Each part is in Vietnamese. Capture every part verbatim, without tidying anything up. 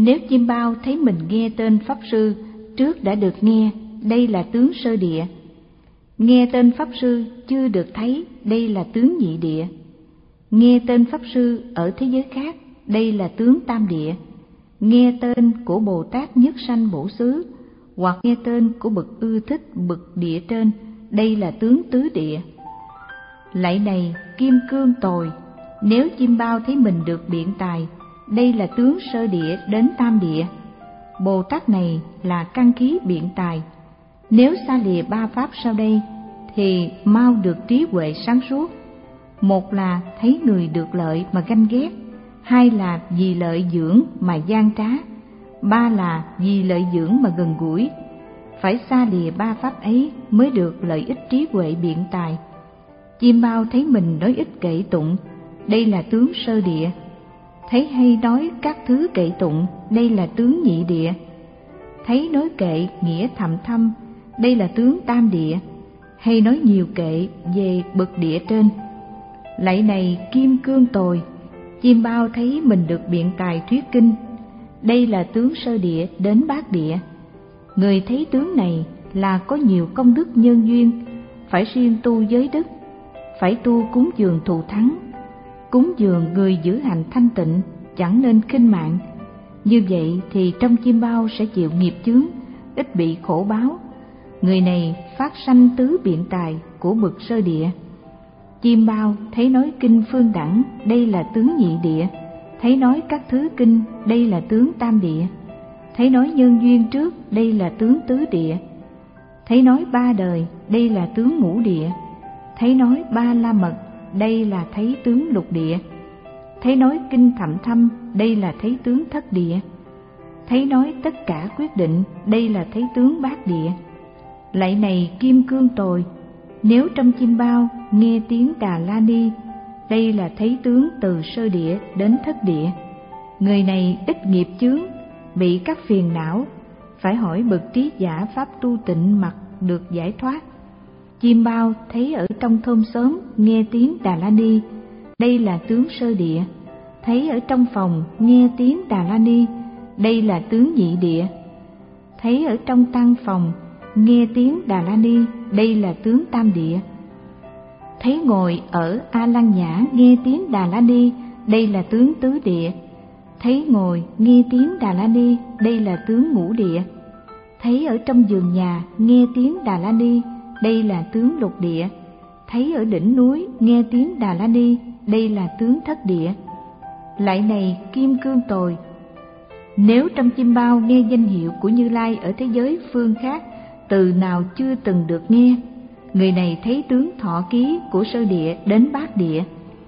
Nếu chim bao thấy mình nghe tên Pháp Sư trước đã được nghe, đây là tướng sơ địa. Nghe tên Pháp Sư chưa được thấy, đây là tướng nhị địa. Nghe tên Pháp Sư ở thế giới khác, đây là tướng tam địa. Nghe tên của Bồ Tát Nhất Sanh Bổ Xứ, hoặc nghe tên của bậc ưa thích bậc địa trên, đây là tướng tứ địa. Lạy này kim cương tồi, nếu chim bao thấy mình được biện tài, đây là tướng sơ địa đến tam địa. Bồ Tát này là căn khí biện tài. Nếu xa lìa ba pháp sau đây thì mau được trí huệ sáng suốt. Một là thấy người được lợi mà ganh ghét, hai là vì lợi dưỡng mà gian trá, ba là vì lợi dưỡng mà gần gũi. Phải xa lìa ba pháp ấy mới được lợi ích trí huệ biện tài. Chim bao thấy mình nói ích kệ tụng, đây là tướng sơ địa. Thấy hay nói các thứ kệ tụng, đây là tướng nhị địa. Thấy nói kệ nghĩa thầm thâm, đây là tướng tam địa. Hay nói nhiều kệ về bậc địa trên. Lạy này kim cương tồi, chim bao thấy mình được biện tài thuyết kinh, đây là tướng sơ địa đến bát địa. Người thấy tướng này là có nhiều công đức nhân duyên, phải siêng tu giới đức, phải tu cúng dường thù thắng, cúng dường người giữ hành thanh tịnh, chẳng nên khinh mạng. Như vậy thì trong chim bao sẽ chịu nghiệp chướng, ít bị khổ báo. Người này phát sanh tứ biện tài của bậc sơ địa. Chim bao thấy nói kinh phương đẳng, đây là tướng nhị địa. Thấy nói các thứ kinh, đây là tướng tam địa. Thấy nói nhân duyên trước, đây là tướng tứ địa. Thấy nói ba đời, đây là tướng ngũ địa. Thấy nói ba la mật, đây là thấy tướng lục địa. Thấy nói kinh thậm thâm, đây là thấy tướng thất địa. Thấy nói tất cả quyết định, đây là thấy tướng bát địa. Lạy này kim cương tồi, nếu trong chim bao nghe tiếng Đà La Ni, đây là thấy tướng từ sơ địa đến thất địa. Người này ít nghiệp chướng, bị các phiền não, phải hỏi bậc trí giả pháp tu tịnh mặc được giải thoát. Chim bao thấy ở trong thôn xóm nghe tiếng Đà La Ni, đây là tướng sơ địa. Thấy ở trong phòng nghe tiếng Đà La Ni, đây là tướng nhị địa. Thấy ở trong tăng phòng nghe tiếng Đà La Ni, đây là tướng tam địa. Thấy ngồi ở A Lăng Nhã nghe tiếng Đà La Ni, đây là tướng tứ địa. Thấy ngồi nghe tiếng Đà La Ni, đây là tướng ngũ địa. Thấy ở trong giường nhà nghe tiếng Đà La Ni, đây là tướng lục địa. Thấy ở đỉnh núi nghe tiếng Đà La Ni, đây là tướng thất địa. Lạy này kim cương tồi, nếu trong chim bao nghe danh hiệu của Như Lai ở thế giới phương khác, từ nào chưa từng được nghe, người này thấy tướng thọ ký của sơ địa đến bát địa.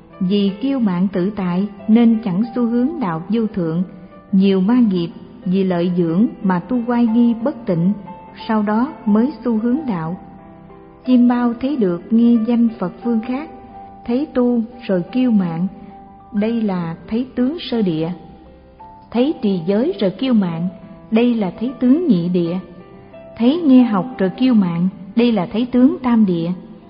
Vì kiêu mạn tự tại nên chẳng xu hướng đạo vô thượng, nhiều ma nghiệp vì lợi dưỡng mà tu oai nghi bất tịnh, sau đó mới xu hướng đạo. Chim bao thấy được nghe danh Phật phương khác, thấy tu rồi kiêu mạn, đây là thấy tướng sơ địa. Thấy trì giới rồi kiêu mạn, đây là thấy tướng nhị địa. Thấy nghe học rồi kiêu mạn, đây là thấy tướng tam địa.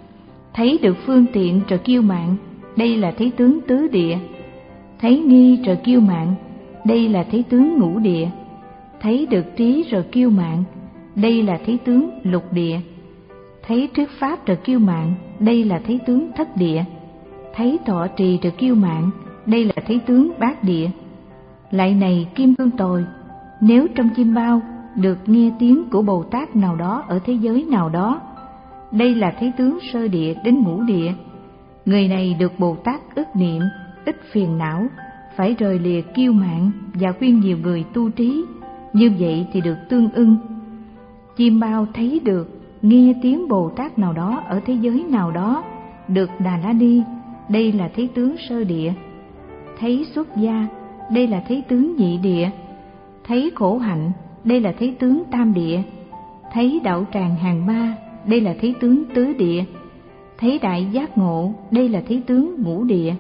Thấy được phương tiện rồi kiêu mạn, đây là thấy tướng tứ địa. Thấy nghi rồi kiêu mạn, đây là thấy tướng ngũ địa. Thấy được trí rồi kiêu mạn, đây là thấy tướng lục địa. Thấy thuyết pháp rồi kiêu mạn, đây là thấy tướng thất địa. Thấy thọ trì rồi kiêu mạn, đây là thấy tướng bát địa. Lạy này kim cương tồi, nếu trong chim bao được nghe tiếng của Bồ Tát nào đó ở thế giới nào đó, đây là thấy tướng sơ địa đến ngũ địa. Người này được Bồ Tát ức niệm, ít phiền não, phải rời lìa kiêu mạn và khuyên nhiều người tu trí, như vậy thì được tương ưng. Chim bao thấy được nghe tiếng Bồ Tát nào đó ở thế giới nào đó, được Đà La Ni, đây là thấy tướng sơ địa. Thấy xuất gia, đây là thấy tướng nhị địa. Thấy khổ hạnh, đây là thấy tướng tam địa. Thấy đạo tràng hàng ma, đây là thấy tướng tứ địa. Thấy đại giác ngộ, đây là thấy tướng ngũ địa.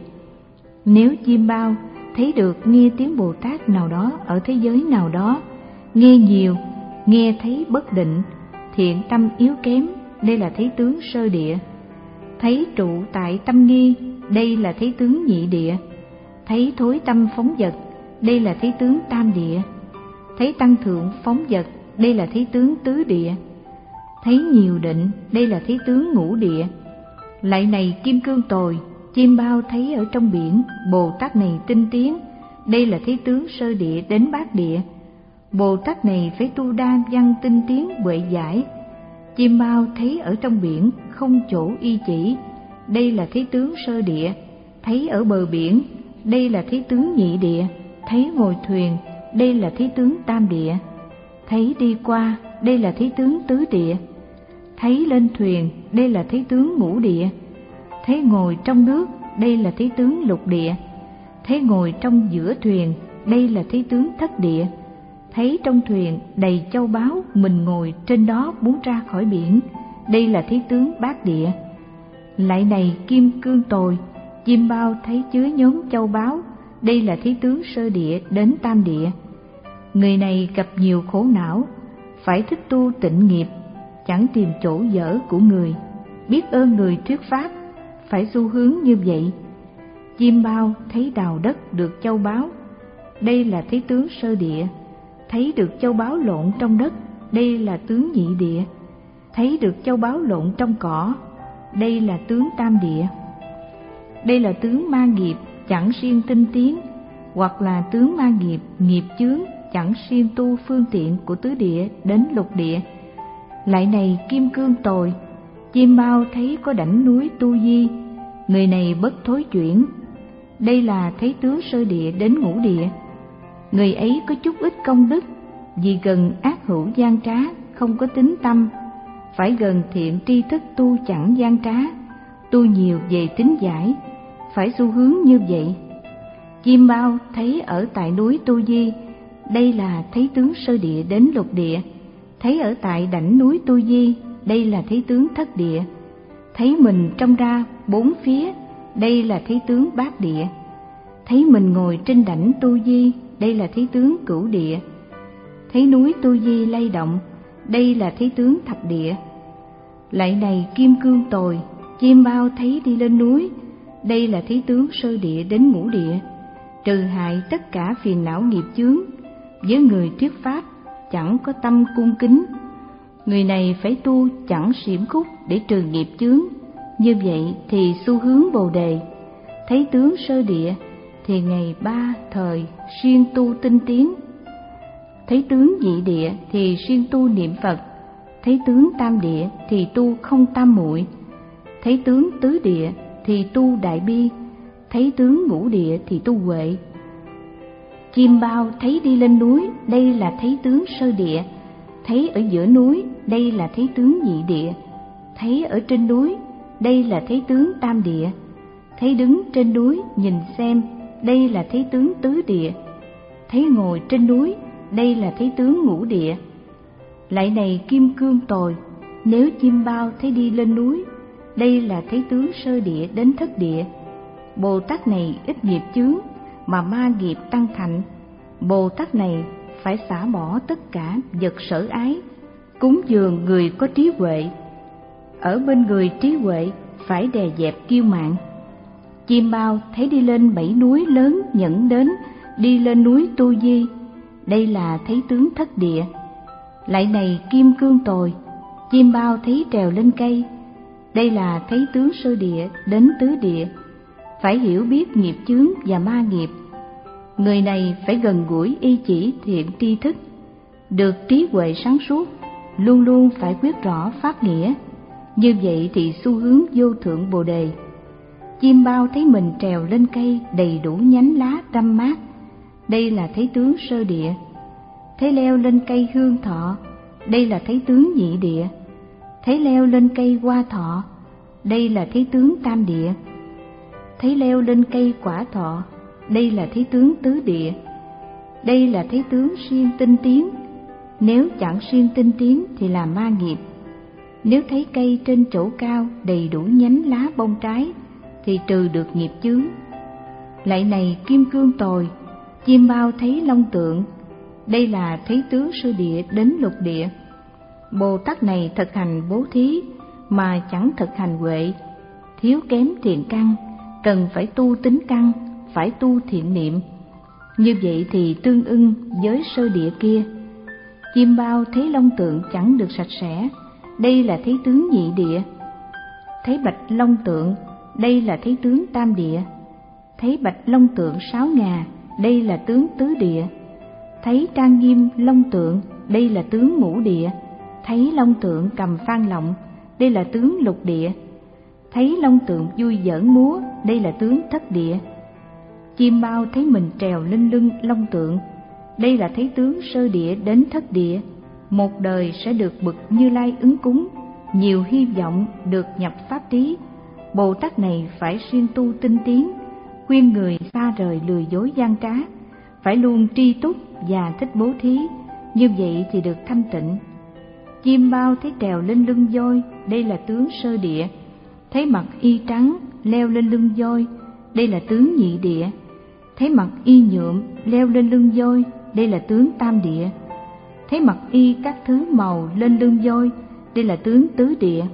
Nếu chim bao thấy được nghe tiếng Bồ Tát nào đó ở thế giới nào đó, nghe nhiều, nghe thấy bất định, thiện tâm yếu kém, đây là thấy tướng sơ địa. Thấy trụ tại tâm nghi, đây là thấy tướng nhị địa. Thấy thối tâm phóng dật, đây là thấy tướng tam địa. thấy tăng thượng phóng dật, đây là thấy tướng tứ địa. Thấy nhiều định, đây là thấy tướng ngũ địa. Lại này kim cương tồi, chim bao thấy ở trong biển, Bồ Tát này tinh tiến, đây là thấy tướng sơ địa đến bát địa. Bồ Tát này phải tu đa văn tinh tiến huệ giải. Chim bao thấy ở trong biển, không chỗ y chỉ, đây là thấy tướng sơ địa. Thấy ở bờ biển, đây là thấy tướng nhị địa. Thấy ngồi thuyền, đây là thấy tướng tam địa. Thấy đi qua, đây là thấy tướng tứ địa. Thấy lên thuyền, đây là thấy tướng ngũ địa. Thấy ngồi trong nước, đây là thấy tướng lục địa. Thấy ngồi trong giữa thuyền, đây là thấy tướng thất địa. Thấy trong thuyền đầy châu báu, mình ngồi trên đó muốn ra khỏi biển, đây là thấy tướng bát địa. Lại này kim cương tồi, chim bao thấy chứa nhóm châu báu, đây là thấy tướng sơ địa đến tam địa. Người này gặp nhiều khổ não, phải thích tu tịnh nghiệp, chẳng tìm chỗ dở của người, biết ơn người thuyết pháp, phải xu hướng như vậy. Chim bao thấy đào đất được châu báu, đây là thấy tướng sơ địa. Thấy được châu báu lộn trong đất, đây là tướng nhị địa. Thấy được châu báu lộn trong cỏ, đây là tướng tam địa. Đây là tướng ma nghiệp chẳng siêng tinh tiến, hoặc là tướng ma nghiệp nghiệp chướng chẳng siêng tu phương tiện của tứ địa đến lục địa. Lại này kim cương tồi, chim bao thấy có đảnh núi tu di, người này bất thối chuyển, đây là thấy tướng sơ địa đến ngũ địa. Người ấy có chút ít công đức, vì gần ác hữu gian trá, không có tính tâm, phải gần thiện tri thức tu chẳng gian trá, tu nhiều về tính giải, phải xu hướng như vậy. Chim bao thấy ở tại núi Tu Di, đây là thấy tướng sơ địa đến lục địa. Thấy ở tại đảnh núi Tu Di, đây là thấy tướng thất địa. Thấy mình trong ra bốn phía, đây là thấy tướng bát địa. Thấy mình ngồi trên đảnh Tu Di, đây là thấy tướng cửu địa. Thấy núi Tu Di lay động, đây là thấy tướng thập địa. Lại này kim cương tồi, chim bao thấy đi lên núi, đây là thấy tướng sơ địa đến ngũ địa. Trừ hại tất cả phiền não nghiệp chướng, với người thuyết pháp chẳng có tâm cung kính. Người này phải tu chẳng xiểm khúc để trừ nghiệp chướng, như vậy thì xu hướng Bồ đề. Thấy tướng sơ địa thì ngày ba thời siêng tu tinh tiến. Thấy tướng nhị địa thì siêng tu niệm Phật. Thấy tướng tam địa thì tu không tam muội. Thấy tướng tứ địa thì tu đại bi. Thấy tướng ngũ địa thì tu huệ. Chim bao thấy đi lên núi, đây là thấy tướng sơ địa. Thấy ở giữa núi, đây là thấy tướng nhị địa. Thấy ở trên núi, đây là thấy tướng tam địa. Thấy đứng trên núi nhìn xem, đây là thấy tướng tứ địa. Thấy ngồi trên núi, đây là thấy tướng ngũ địa. Lại này kim cương tồi, nếu chim bao thấy đi lên núi, đây là thấy tướng sơ địa đến thất địa. Bồ Tát này ít nghiệp chướng, mà ma nghiệp tăng thạnh. Bồ Tát này phải xả bỏ tất cả vật sở ái, cúng dường người có trí huệ. Ở bên người trí huệ phải đè dẹp kiêu mạn. Chim bao thấy đi lên bảy núi lớn nhẫn đến, đi lên núi Tu Di, đây là thấy tướng thất địa. Lại này kim cương tồi, chim bao thấy trèo lên cây, đây là thấy tướng sơ địa đến tứ địa. Phải hiểu biết nghiệp chướng và ma nghiệp. Người này phải gần gũi y chỉ thiện tri thức, được trí huệ sáng suốt, luôn luôn phải quyết rõ pháp nghĩa. Như vậy thì xu hướng vô thượng Bồ đề. Chim bao thấy mình trèo lên cây đầy đủ nhánh lá râm mát, đây là thấy tướng sơ địa. Thấy leo lên cây hương thọ, đây là thấy tướng nhị địa. Thấy leo lên cây hoa thọ, đây là thấy tướng tam địa. Thấy leo lên cây quả thọ, đây là thấy tướng tứ địa. Đây là thấy tướng siêng tinh tiến. Nếu chẳng siêng tinh tiến thì là ma nghiệp. Nếu thấy cây trên chỗ cao đầy đủ nhánh lá bông trái thì trừ được nghiệp chướng. Lại này kim cương tồi, chim bao thấy long tượng, đây là thấy tướng sơ địa đến lục địa. Bồ Tát này thực hành bố thí mà chẳng thực hành huệ, thiếu kém thiện căn, cần phải tu tính căn, phải tu thiện niệm. Như vậy thì tương ưng với sơ địa kia. Chim bao thấy long tượng chẳng được sạch sẽ, đây là thấy tướng nhị địa. Thấy bạch long tượng, đây là thấy tướng tam địa. Thấy bạch long tượng sáu ngà, đây là tướng tứ địa. Thấy trang nghiêm long tượng, đây là tướng ngũ địa. Thấy long tượng cầm phan lọng, đây là tướng lục địa. Thấy long tượng vui giỡn múa, đây là tướng thất địa. Chim bao thấy mình trèo lên lưng long tượng, đây là thấy tướng sơ địa đến thất địa. Một đời sẽ được bậc Như Lai ứng cúng, nhiều hy vọng được nhập pháp trí. Bồ Tát này phải siêng tu tinh tiến, khuyên người xa rời lừa dối gian trá, phải luôn tri túc và thích bố thí, như vậy thì được thanh tịnh. Chim bao thấy trèo lên lưng voi, đây là tướng sơ địa. Thấy mặc y trắng leo lên lưng voi, đây là tướng nhị địa. Thấy mặc y nhuộm leo lên lưng voi, đây là tướng tam địa. Thấy mặc y các thứ màu lên lưng voi, đây là tướng tứ địa.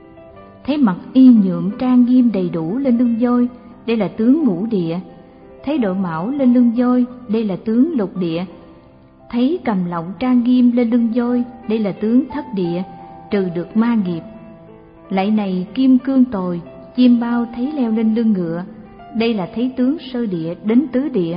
Thấy mặc y nhuộm trang nghiêm đầy đủ lên lưng voi, đây là tướng ngũ địa. Thấy đội mão lên lưng voi, đây là tướng lục địa. Thấy cầm lọng trang nghiêm lên lưng voi, đây là tướng thất địa, trừ được ma nghiệp. Lạy này kim cương tồi, chim bao thấy leo lên lưng ngựa, đây là thấy tướng sơ địa đến tứ địa.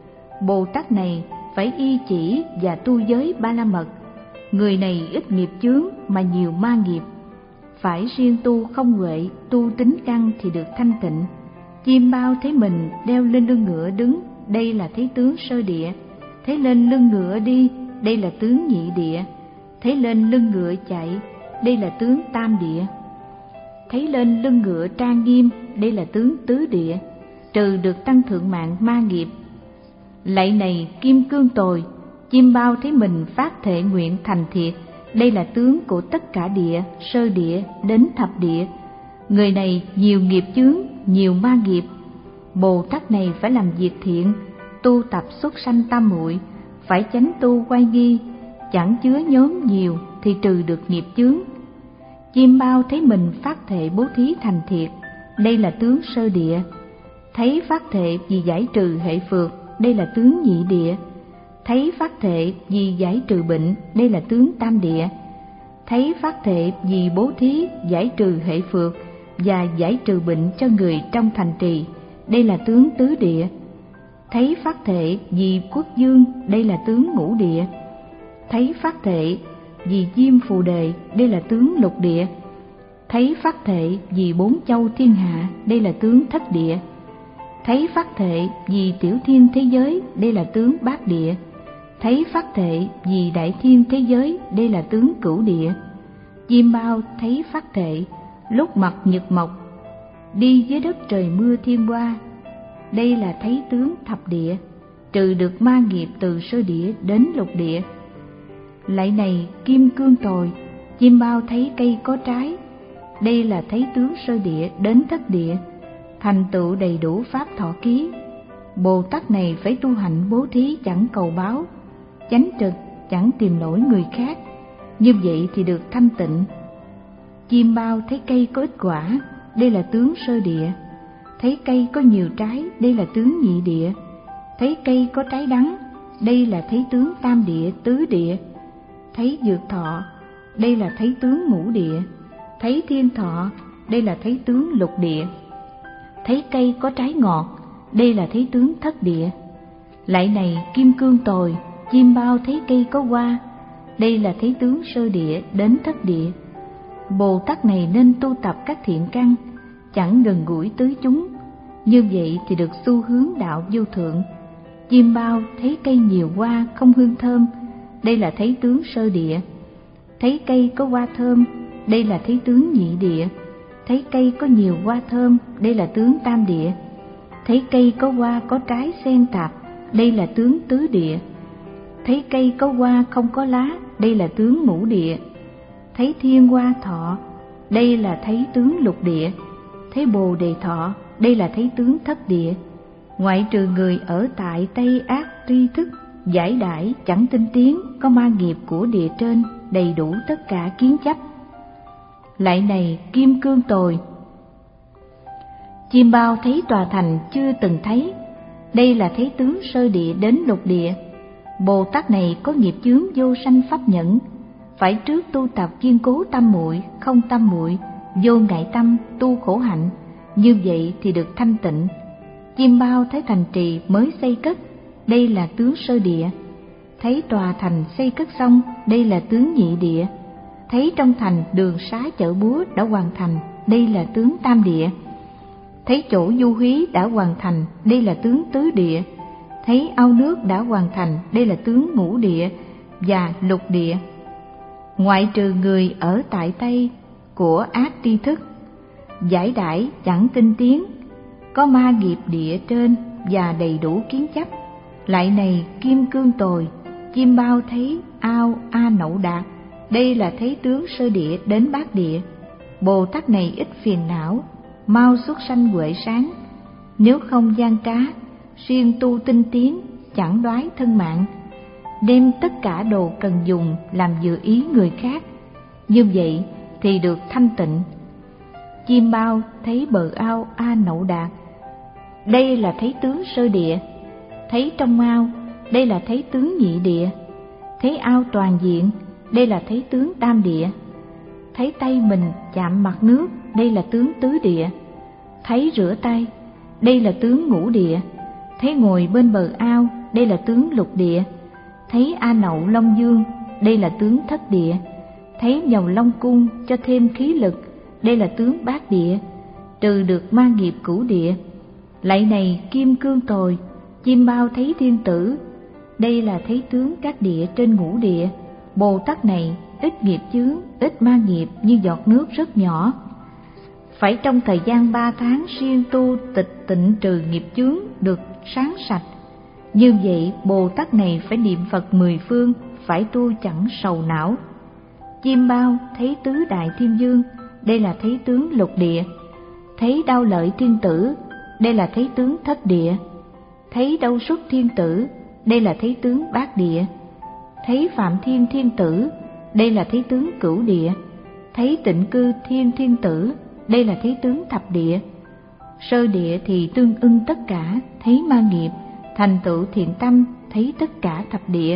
Bồ Tát này phải y chỉ và tu giới ba la mật. Người này ít nghiệp chướng mà nhiều ma nghiệp, phải riêng tu không huệ, tu tính căn thì được thanh tịnh. Chim bao thấy mình đeo lên lưng ngựa đứng, đây là thấy tướng sơ địa. Thấy lên lưng ngựa đi, đây là tướng nhị địa. Thấy lên lưng ngựa chạy, đây là tướng tam địa. Thấy lên lưng ngựa trang nghiêm, đây là tướng tứ địa, trừ được tăng thượng mạng ma nghiệp. Lạy này kim cương tồi, chim bao thấy mình phát thệ nguyện thành thiệt, đây là tướng của tất cả địa, sơ địa đến thập địa. Người này nhiều nghiệp chướng, nhiều ma nghiệp. Bồ Tát này phải làm việc thiện, tu tập xuất sanh tam muội, phải chánh tu quay nghi, chẳng chứa nhóm nhiều thì trừ được nghiệp chướng. Chim bao thấy mình phát thệ bố thí thành thiệt, đây là tướng sơ địa. Thấy phát thệ vì giải trừ hệ phược, đây là tướng nhị địa. Thấy phát thệ vì giải trừ bệnh, đây là tướng tam địa. Thấy phát thệ vì bố thí giải trừ hệ phược và giải trừ bệnh cho người trong thành trì, đây là tướng tứ địa. Thấy phát thệ vì quốc dương, đây là tướng ngũ địa. Thấy phát thệ vì diêm phù đề, đây là tướng lục địa. Thấy phát thệ vì bốn châu thiên hạ, đây là tướng thất địa. Thấy phát thệ vì tiểu thiên thế giới, đây là tướng bát địa. Thấy phát thệ vì đại thiên thế giới, đây là tướng cửu địa. Chim bao thấy phát thệ lúc mặt nhật mộc, đi dưới đất trời mưa thiên hoa, đây là thấy tướng thập địa, trừ được ma nghiệp từ sơ địa đến lục địa. Lạy này kim cương tồi, chim bao thấy cây có trái, đây là thấy tướng sơ địa đến thất địa, thành tựu đầy đủ pháp thọ ký. Bồ Tát này phải tu hạnh bố thí chẳng cầu báo, chánh trực chẳng tìm lỗi người khác, như vậy thì được thanh tịnh. Chim bao thấy cây có ít quả, đây là tướng sơ địa. Thấy cây có nhiều trái, đây là tướng nhị địa. Thấy cây có trái đắng, đây là thấy tướng tam địa, tứ địa. Thấy dược thọ, đây là thấy tướng ngũ địa. Thấy thiên thọ, đây là thấy tướng lục địa. Thấy cây có trái ngọt, đây là thấy tướng thất địa. Lạy này kim cương tồi, chim bao thấy cây có hoa, đây là thấy tướng sơ địa đến thất địa. Bồ Tát này nên tu tập các thiện căn, chẳng gần gũi tứ chúng, như vậy thì được xu hướng đạo vô thượng. Chim bao thấy cây nhiều hoa không hương thơm, đây là thấy tướng sơ địa. Thấy cây có hoa thơm, đây là thấy tướng nhị địa. Thấy cây có nhiều hoa thơm, đây là tướng tam địa. Thấy cây có hoa có trái xen tạp, đây là tướng tứ địa. Thấy cây có hoa không có lá, đây là tướng ngũ địa. Thấy thiên hoa thọ, đây là thấy tướng lục địa. Thấy bồ đề thọ, đây là thấy tướng thất địa. Ngoại trừ người ở tại Tây Ác tri thức, giải đãi chẳng tinh tiến, có ma nghiệp của địa trên, đầy đủ tất cả kiến chấp. Lạy này kim cương tồi, chim bao thấy tòa thành chưa từng thấy, đây là thấy tướng sơ địa đến lục địa. Bồ Tát này có nghiệp chướng vô sanh pháp nhẫn, phải trước tu tập kiên cố tam muội, không tam muội, vô ngại tâm, tu khổ hạnh, như vậy thì được thanh tịnh. Chim bao thấy thành trì mới xây cất, đây là tướng sơ địa. Thấy tòa thành xây cất xong, đây là tướng nhị địa. Thấy trong thành đường xá chợ búa đã hoàn thành, đây là tướng tam địa. Thấy chỗ du hí đã hoàn thành, đây là tướng tứ địa. Thấy ao nước đã hoàn thành, đây là tướng ngũ địa và lục địa. Ngoại trừ người ở tại Tây của ác tri thức, giải đãi chẳng tinh tiến, có ma nghiệp địa trên và đầy đủ kiến chấp. Lại này kim cương tồi, chim bao thấy ao A Nậu Đạt, đây là thấy tướng sơ địa đến bát địa. Bồ Tát này ít phiền não, mau xuất sanh huệ sáng. Nếu không gian trá, siêng tu tinh tiến, chẳng đoái thân mạng, đem tất cả đồ cần dùng làm vừa ý người khác, như vậy thì được thanh tịnh. Chim bao thấy bờ ao A Nậu Đạt, đây là thấy tướng sơ địa. Thấy trong ao, đây là thấy tướng nhị địa. Thấy ao toàn diện, đây là thấy tướng tam địa. Thấy tay mình chạm mặt nước, đây là tướng tứ địa. Thấy rửa tay, đây là tướng ngũ địa. Thấy ngồi bên bờ ao, đây là tướng lục địa. Thấy A Nậu Long Dương, đây là tướng thất địa. Thấy nhầu Long Cung cho thêm khí lực, đây là tướng bát địa, trừ được ma nghiệp cửu địa. Lại này kim cương tồi, chim bao thấy thiên tử, đây là thấy tướng các địa trên ngũ địa. Bồ Tát này ít nghiệp chướng, ít ma nghiệp như giọt nước rất nhỏ. Phải trong thời gian ba tháng siêng tu tịch tịnh trừ nghiệp chướng được sáng sạch. Như vậy Bồ Tát này phải niệm Phật mười phương, phải tu chẳng sầu não. Chim bao thấy tứ đại thiên dương, đây là thấy tướng lục địa. Thấy đao lợi thiên tử, đây là thấy tướng thất địa. Thấy đâu xuất thiên tử, đây là thấy tướng bát địa. Thấy phạm thiên thiên tử, đây là thấy tướng cửu địa. Thấy tịnh cư thiên thiên tử, đây là thấy tướng thập địa. Sơ địa thì tương ưng tất cả, thấy ma nghiệp, thành tựu thiện tâm, thấy tất cả thập địa.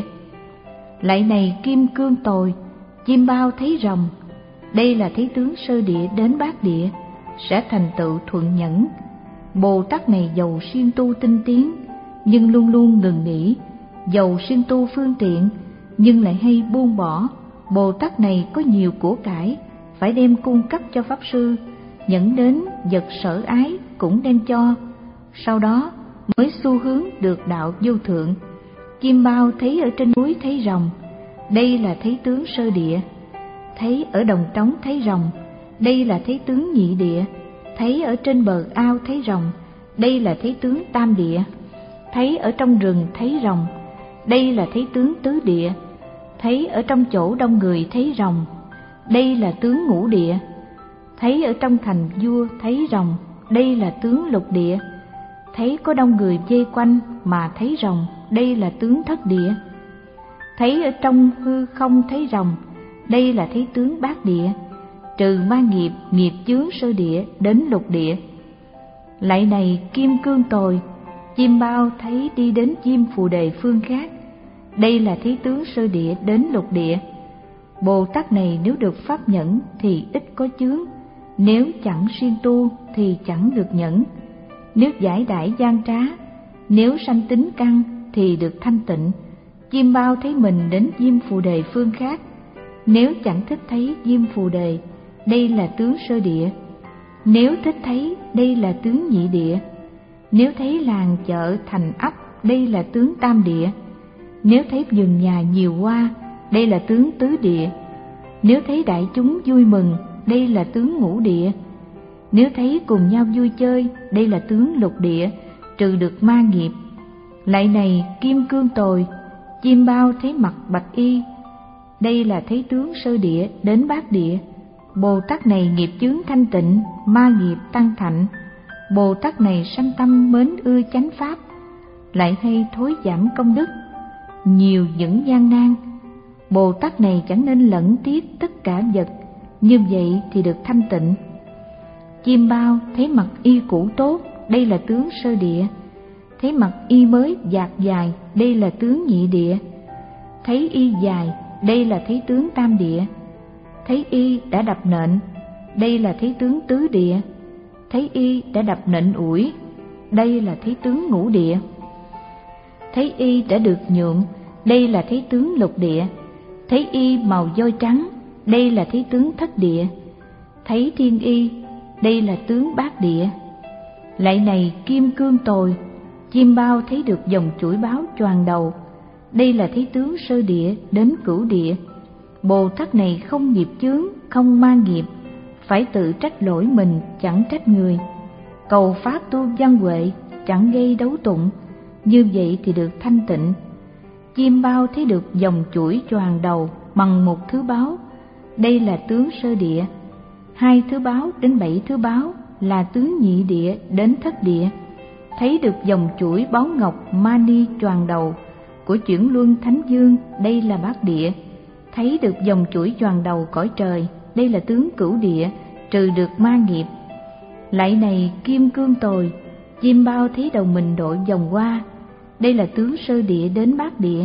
Lại này kim cương tồi, chim bao thấy rồng, đây là thấy tướng sơ địa đến bát địa, sẽ thành tựu thuận nhẫn. Bồ Tát này dầu siêng tu tinh tiến, nhưng luôn luôn ngừng nghỉ, dầu siêng tu phương tiện, nhưng lại hay buông bỏ. Bồ Tát này có nhiều của cải, phải đem cung cấp cho Pháp Sư, nhẫn đến vật sở ái cũng đem cho, sau đó mới xu hướng được đạo vô thượng. Chim bao thấy ở trên núi thấy rồng, đây là thấy tướng sơ địa. Thấy ở đồng trống thấy rồng, đây là thấy tướng nhị địa. Thấy ở trên bờ ao thấy rồng, đây là thấy tướng tam địa. Thấy ở trong rừng thấy rồng, đây là thấy tướng tứ địa. Thấy ở trong chỗ đông người thấy rồng, đây là tướng ngũ địa. Thấy ở trong thành vua thấy rồng, đây là tướng lục địa. Thấy có đông người vây quanh mà thấy rồng, đây là tướng thất địa. Thấy ở trong hư không thấy rồng, đây là thấy tướng bát địa, trừ ma nghiệp, nghiệp chướng sơ địa đến lục địa. Lại này kim cương tồi, chim bao thấy đi đến chim phù đề phương khác, đây là thấy tướng sơ địa đến lục địa. Bồ Tát này nếu được pháp nhẫn thì ít có chướng, nếu chẳng siêng tu thì chẳng được nhẫn. Nếu giải đãi gian trá, nếu sanh tính căn thì được thanh tịnh. Chim bao thấy mình đến diêm phù đề phương khác, nếu chẳng thích thấy diêm phù đề, đây là tướng sơ địa. Nếu thích thấy, đây là tướng nhị địa. Nếu thấy làng chợ thành ấp, đây là tướng tam địa. Nếu thấy vườn nhà nhiều hoa, đây là tướng tứ địa. Nếu thấy đại chúng vui mừng, đây là tướng ngũ địa. Nếu thấy cùng nhau vui chơi, đây là tướng lục địa, trừ được ma nghiệp. Lại này kim cương tồi, chim bao thấy mặt bạch y, đây là thấy tướng sơ địa đến bát địa. Bồ Tát này nghiệp chướng thanh tịnh, ma nghiệp tăng thạnh. Bồ Tát này sanh tâm mến ưa chánh pháp, lại hay thối giảm công đức, nhiều những gian nan. Bồ Tát này chẳng nên lẫn tiếc tất cả vật, như vậy thì được thanh tịnh. Chim bao thấy mặc y cũ tốt, đây là tướng sơ địa. thấy mặt y mới dạt dài, đây là tướng nhị địa. Thấy y dài, đây là thấy tướng tam địa. Thấy y đã đập nện, đây là thấy tướng tứ địa. Thấy y đã đập nện ủi, đây là thấy tướng ngũ địa. Thấy y đã được nhuộm, đây là thấy tướng lục địa. Thấy y màu vôi trắng, đây là thấy tướng thất địa. Thấy thiên y, đây là tướng bát địa. Lại này kim cương tồi, chim bao thấy được dòng chuỗi báo choàng đầu, đây là thấy tướng sơ địa đến cửu địa. Bồ Tát này không nghiệp chướng, không ma nghiệp, phải tự trách lỗi mình, chẳng trách người. Cầu pháp tu văn huệ, chẳng gây đấu tụng, như vậy thì được thanh tịnh. Chim bao thấy được dòng chuỗi choàng đầu bằng một thứ báo, đây là tướng sơ địa. Hai thứ báo đến bảy thứ báo là tướng nhị địa đến thất địa. Thấy được dòng chuỗi báo ngọc mani choàng đầu của chuyển luân thánh dương, đây là bát địa. Thấy được dòng chuỗi choàng đầu cõi trời, đây là tướng cửu địa, trừ được ma nghiệp. Lại này kim cương tồi, chim bao thấy đầu mình đội vòng hoa, đây là tướng sơ địa đến bát địa.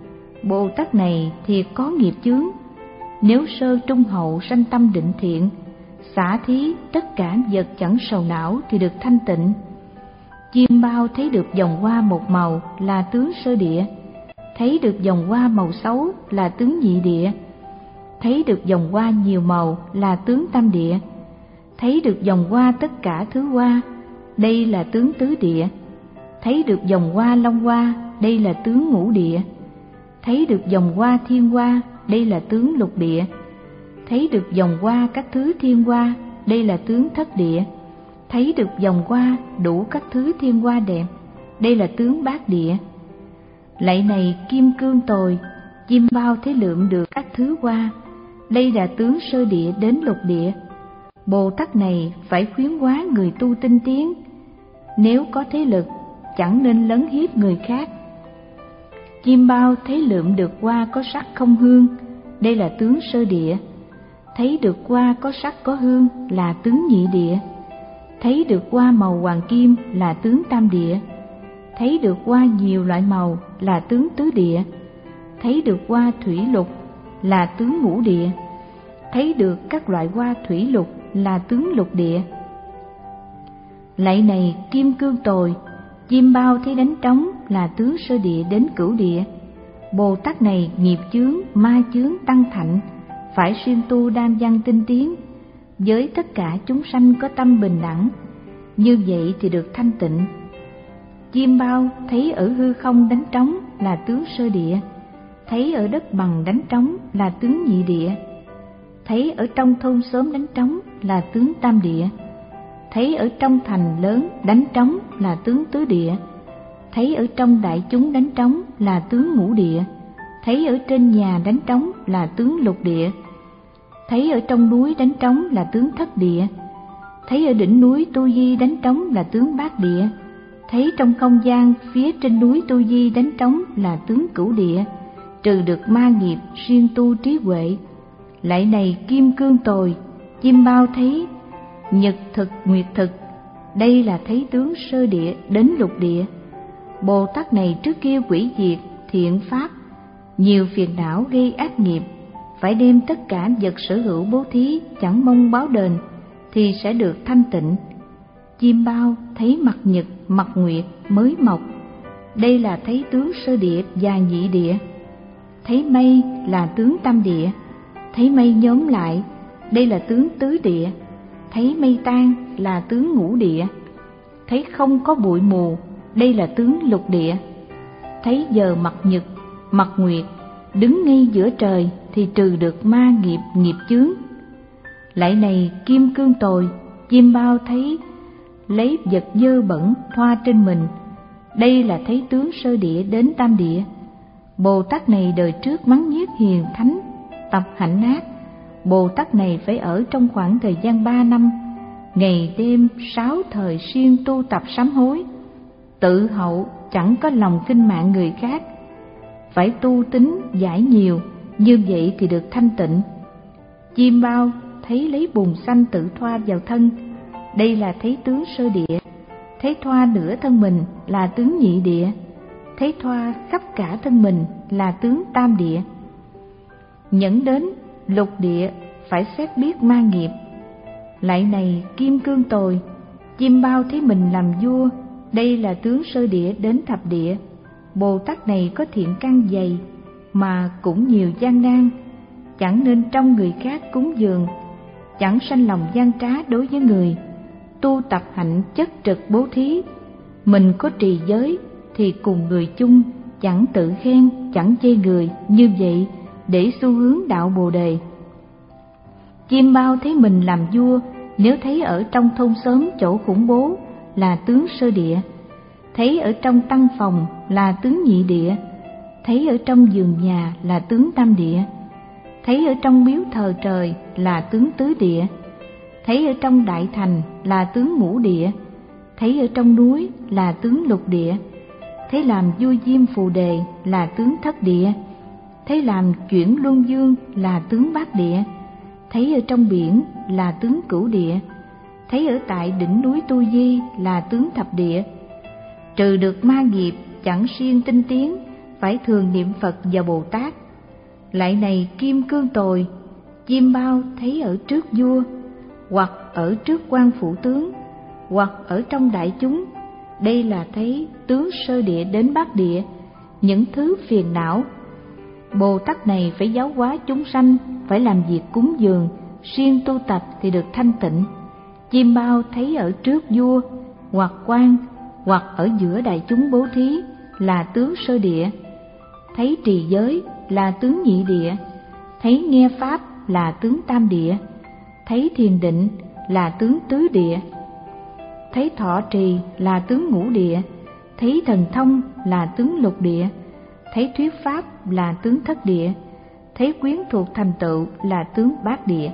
Bồ Tát này thì có nghiệp chướng, nếu sơ trung hậu sanh tâm định thiện, xả thí tất cả vật chẳng sầu não thì được thanh tịnh. Chim bao thấy được vòng hoa một màu là tướng sơ địa. Thấy được vòng hoa màu xấu là tướng nhị địa. Thấy được vòng hoa nhiều màu là tướng tam địa. Thấy được vòng hoa tất cả thứ hoa, đây là tướng tứ địa. Thấy được vòng hoa long hoa, đây là tướng ngũ địa. Thấy được vòng hoa thiên hoa, đây là tướng lục địa. Thấy được vòng hoa các thứ thiên hoa, đây là tướng thất địa. Thấy được vòng hoa đủ các thứ thiên hoa đẹp, đây là tướng bát địa. Lại này kim cương tồi, chim bao thấy lượm được các thứ hoa, đây là tướng sơ địa đến lục địa. Bồ Tát này phải khuyến hóa người tu tinh tiến, nếu có thế lực chẳng nên lấn hiếp người khác. Chim bao thấy lượm được hoa có sắc không hương, đây là tướng sơ địa. Thấy được hoa có sắc có hương là tướng nhị địa. Thấy được hoa màu hoàng kim là tướng tam địa. Thấy được hoa nhiều loại màu là tướng tứ địa. Thấy được hoa thủy lục là tướng ngũ địa. Thấy được các loại hoa thủy lục là tướng lục địa. Lại này kim cương tồi, chim bao thấy đánh trống là tướng sơ địa đến cửu địa. Bồ Tát này nghiệp chướng, ma chướng tăng thạnh, phải xuyên tu đam văn tinh tiến, với tất cả chúng sanh có tâm bình đẳng, như vậy thì được thanh tịnh. Chim bao thấy ở hư không đánh trống là tướng sơ địa. Thấy ở đất bằng đánh trống là tướng nhị địa. Thấy ở trong thôn xóm đánh trống là tướng tam địa. Thấy ở trong thành lớn đánh trống là tướng tứ địa. Thấy ở trong đại chúng đánh trống là tướng ngũ địa. Thấy ở trên nhà đánh trống là tướng lục địa. Thấy ở trong núi đánh trống là tướng thất địa. Thấy ở đỉnh núi Tu Di đánh trống là tướng bát địa. Thấy trong không gian phía trên núi Tu Di đánh trống là tướng cửu địa, trừ được ma nghiệp, siêng tu trí huệ. Lại này kim cương tồi, chim bao thấy nhật thực nguyệt thực, đây là thấy tướng sơ địa đến lục địa. Bồ Tát này trước kia quỷ diệt thiện pháp, nhiều phiền não gây ác nghiệp, phải đem tất cả vật sở hữu bố thí, chẳng mong báo đền, thì sẽ được thanh tịnh. Chim bao thấy mặt nhật, mặt nguyệt mới mọc, đây là thấy tướng sơ địa và nhị địa. Thấy mây là tướng tam địa. Thấy mây nhóm lại, đây là tướng tứ địa. Thấy mây tan là tướng ngũ địa. Thấy không có bụi mù, đây là tướng lục địa. Thấy giờ mặt nhật, mặt nguyệt đứng ngay giữa trời thì trừ được ma nghiệp, nghiệp chướng. Lại này kim cương tồi, chim bao thấy lấy vật dơ bẩn thoa trên mình, đây là thấy tướng sơ địa đến tam địa. Bồ Tát này đời trước mắng nhiếc hiền thánh, tập hạnh ác. Bồ Tát này phải ở trong khoảng thời gian ba năm, ngày đêm sáu thời siêng tu tập sám hối, tự hậu chẳng có lòng khinh mạng người khác, phải tu tín giải nhiều, như vậy thì được thanh tịnh. Chim bao thấy lấy bùn xanh tự thoa vào thân, đây là thấy tướng sơ địa. thấy thoa nửa thân mình là tướng nhị địa, thấy thoa khắp cả thân mình là tướng tam địa. Nhẫn đến lục địa phải xét biết ma nghiệp. Lại này kim cương tồi, chim bao thấy mình làm vua, đây là tướng sơ địa đến thập địa. Bồ Tát này có thiện căn dày mà cũng nhiều gian nan, chẳng nên trong người khác cúng dường, chẳng sanh lòng gian trá đối với người, tu tập hạnh chất trực bố thí. Mình có trì giới thì cùng người chung, chẳng tự khen, chẳng chê người, như vậy để xu hướng đạo Bồ Đề. Chim bao thấy mình làm vua, nếu thấy ở trong thôn xóm chỗ khủng bố là tướng sơ địa, thấy ở trong tăng phòng là tướng nhị địa, thấy ở trong giường nhà là tướng tam địa, thấy ở trong miếu thờ trời là tướng tứ địa, thấy ở trong đại thành là tướng ngũ địa, thấy ở trong núi là tướng lục địa, thấy làm vua Diêm Phù Đề là tướng thất địa, thấy làm chuyển luân dương là tướng bát địa, thấy ở trong biển là tướng cửu địa, thấy ở tại đỉnh núi Tu Di là tướng thập địa. Trừ được ma nghiệp, chẳng siêng tinh tiến, phải thường niệm Phật và Bồ Tát. Lại này kim cương tồi, chim bao thấy ở trước vua, hoặc ở trước quan phủ tướng, hoặc ở trong đại chúng, đây là thấy tướng sơ địa đến bát địa, những thứ phiền não. Bồ Tát này phải giáo hóa chúng sanh, phải làm việc cúng dường, siêng tu tập thì được thanh tịnh. Chim bao thấy ở trước vua, hoặc quan, hoặc ở giữa đại chúng bố thí là tướng sơ địa, thấy trì giới là tướng nhị địa, thấy nghe pháp là tướng tam địa, thấy thiền định là tướng tứ địa, thấy thọ trì là tướng ngũ địa, thấy thần thông là tướng lục địa, thấy thuyết pháp là tướng thất địa, thấy quyến thuộc thành tựu là tướng bát địa.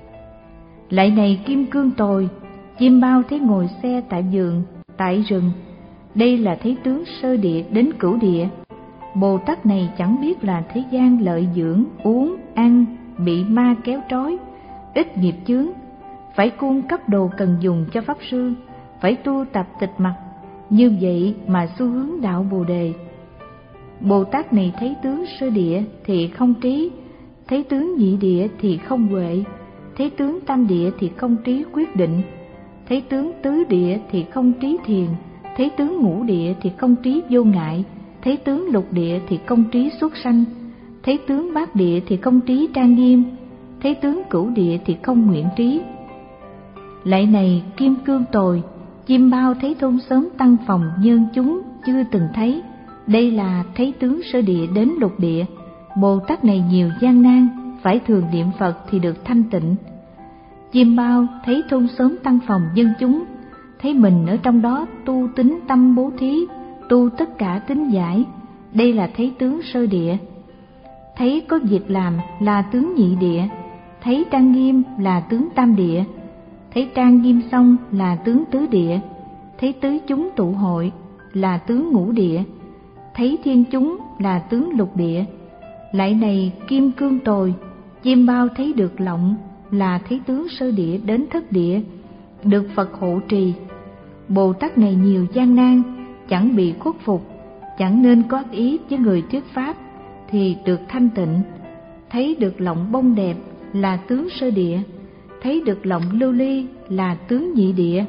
Lại này kim cương tồi, chim bao thấy ngồi xe tại vườn, tại rừng, đây là thấy tướng sơ địa đến cửu địa. Bồ Tát này chẳng biết là thế gian lợi dưỡng, uống, ăn, bị ma kéo trói, ít nghiệp chướng, phải cung cấp đồ cần dùng cho Pháp Sư, phải tu tập tịch mặc, như vậy mà xu hướng đạo Bồ Đề. Bồ Tát này thấy tướng sơ địa thì không trí, thấy tướng nhị địa thì không huệ, thấy tướng tam địa thì không trí quyết định, thấy tướng tứ địa thì không trí thiền, thấy tướng ngũ địa thì không trí vô ngại, thấy tướng lục địa thì không trí xuất sanh, thấy tướng bát địa thì không trí trang nghiêm, thấy tướng cửu địa thì không nguyện trí. Lại này kim cương tồi, chim bao thấy thôn xóm tăng phòng nhân chúng chưa từng thấy, đây là thấy tướng sơ địa đến lục địa. Bồ Tát này nhiều gian nan, phải thường niệm Phật thì được thanh tịnh. Chim bao thấy thôn xóm tăng phòng dân chúng, thấy mình ở trong đó tu tín tâm bố thí, tu tất cả tín giải, đây là thấy tướng sơ địa. Thấy có việc làm là tướng nhị địa, thấy trang nghiêm là tướng tam địa, thấy trang nghiêm xong là tướng tứ địa, thấy tứ chúng tụ hội là tướng ngũ địa, thấy thiên chúng là tướng lục địa. Lại này kim cương tồi, chim bao thấy được lọng là thấy tướng sơ địa đến thất địa, được Phật hộ trì. Bồ Tát này nhiều gian nan, chẳng bị khuất phục, chẳng nên có ác ý với người thuyết pháp thì được thanh tịnh. Thấy được lọng bông đẹp là tướng sơ địa, thấy được lọng lưu ly là tướng nhị địa,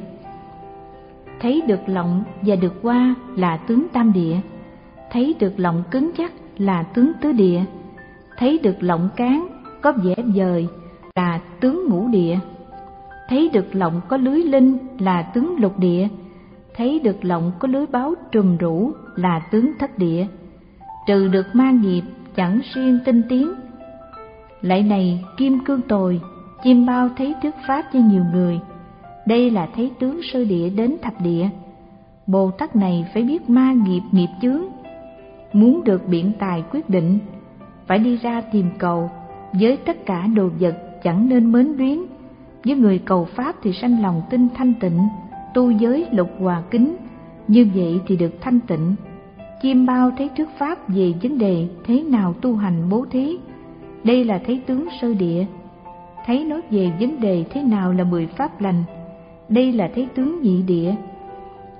thấy được lọng và được hoa là tướng tam địa, thấy được lọng cứng chắc là tướng tứ địa, thấy được lọng cán có vẻ vời là tướng ngũ địa, thấy được lọng có lưới linh là tướng lục địa, thấy được lọng có lưới báo trùm rũ là tướng thất địa. Trừ được ma nghiệp, chẳng siêng tinh tiến. Lại này kim cương tồi, chim bao thấy thuyết pháp cho nhiều người, đây là thấy tướng sơ địa đến thập địa. Bồ Tát này phải biết ma nghiệp nghiệp chướng, muốn được biện tài quyết định, phải đi ra tìm cầu. Với tất cả đồ vật chẳng nên mến luyến, với người cầu pháp thì sanh lòng tinh thanh tịnh, tu giới lục hòa kính, như vậy thì được thanh tịnh. Chim bao thấy thuyết pháp về vấn đề thế nào tu hành bố thí, đây là thấy tướng sơ địa. Thấy nói về vấn đề thế nào là mười pháp lành, đây là thấy tướng nhị địa.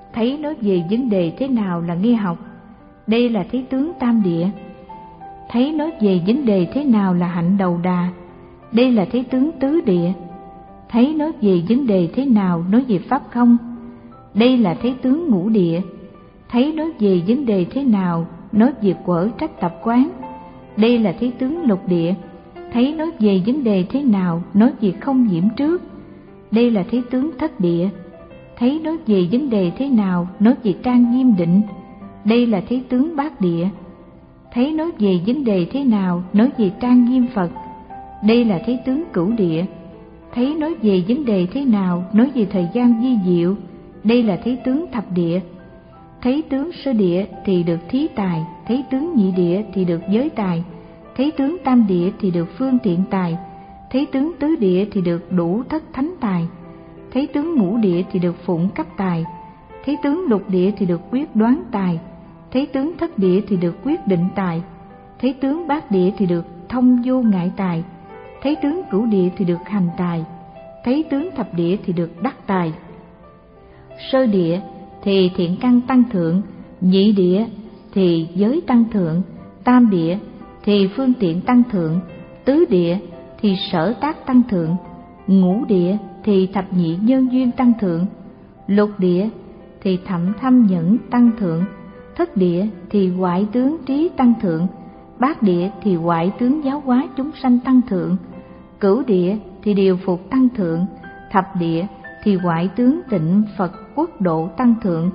thấy nói về vấn đề thế nào là nghe học, đây là thấy tướng tam địa. Thấy nói về vấn đề thế nào là hạnh đầu đà, đây là thấy tướng tứ địa. Thấy nói về vấn đề thế nào nói về pháp không, đây là thấy tướng ngũ địa. Thấy nói về vấn đề thế nào nói về quở trách tập quán, đây là thấy tướng lục địa. Thấy nói về vấn đề thế nào nói về không nhiễm trước, đây là thấy tướng thất địa. Thấy nói về vấn đề thế nào nói về trang nghiêm định, đây là thấy tướng bát địa. Thấy nói về vấn đề thế nào nói về trang nghiêm Phật, đây là thấy tướng cửu địa. Thấy nói về vấn đề thế nào nói về thời gian vi diệu, đây là thấy tướng thập địa. Thấy tướng sơ địa thì được thí tài, thấy tướng nhị địa thì được giới tài, thấy tướng tam địa thì được phương tiện tài, thấy tướng tứ địa thì được đủ thất thánh tài, thấy tướng ngũ địa thì được phụng cấp tài, thấy tướng lục địa thì được quyết đoán tài, thấy tướng thất địa thì được quyết định tài, thấy tướng bát địa thì được thông vô ngại tài, thấy tướng cửu địa thì được hành tài, thấy tướng thập địa thì được đắc tài. Sơ địa thì thiện căn tăng thượng, nhị địa thì giới tăng thượng, tam địa thì phương tiện tăng thượng, tứ địa thì sở tác tăng thượng, ngũ địa thì thập nhị nhân duyên tăng thượng, lục địa thì thậm thâm nhẫn tăng thượng, thất địa thì hoại tướng trí tăng thượng, bát địa thì hoại tướng giáo hóa chúng sanh tăng thượng, cửu địa thì điều phục tăng thượng, thập địa thì hoại tướng tịnh Phật quốc độ tăng thượng.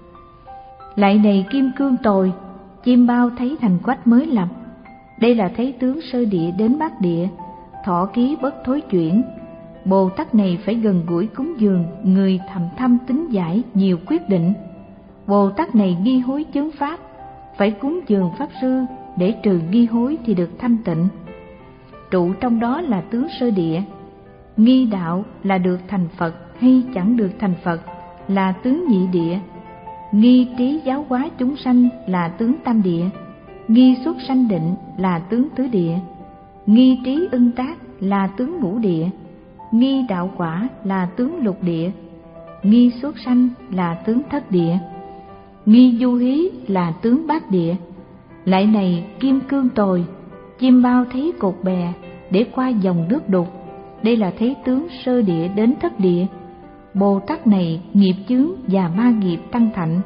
Lại này kim cương tồi, chim bao thấy thành quách mới lập, đây là thấy tướng sơ địa đến bát địa, thọ ký bất thối chuyển. Bồ Tát này phải gần gũi cúng dường người thầm thâm tín giải nhiều quyết định. Bồ Tát này nghi hối chướng pháp, phải cúng dường pháp sư để trừ nghi hối thì được thanh tịnh. Trụ trong đó là tướng sơ địa. Nghi đạo là được thành Phật hay chẳng được thành Phật là tướng nhị địa. Nghi trí giáo hóa chúng sanh là tướng tam địa. Nghi xuất sanh định là tướng tứ địa. Nghi trí ưng tác là tướng ngũ địa. Nghi đạo quả là tướng lục địa. Nghi xuất sanh là tướng thất địa. Nghi du hí là tướng bát địa. Lại này kim cương tồi, chim bao thấy cột bè để qua dòng nước đục, đây là thấy tướng sơ địa đến thất địa. Bồ Tát này nghiệp chướng và ma nghiệp tăng thạnh,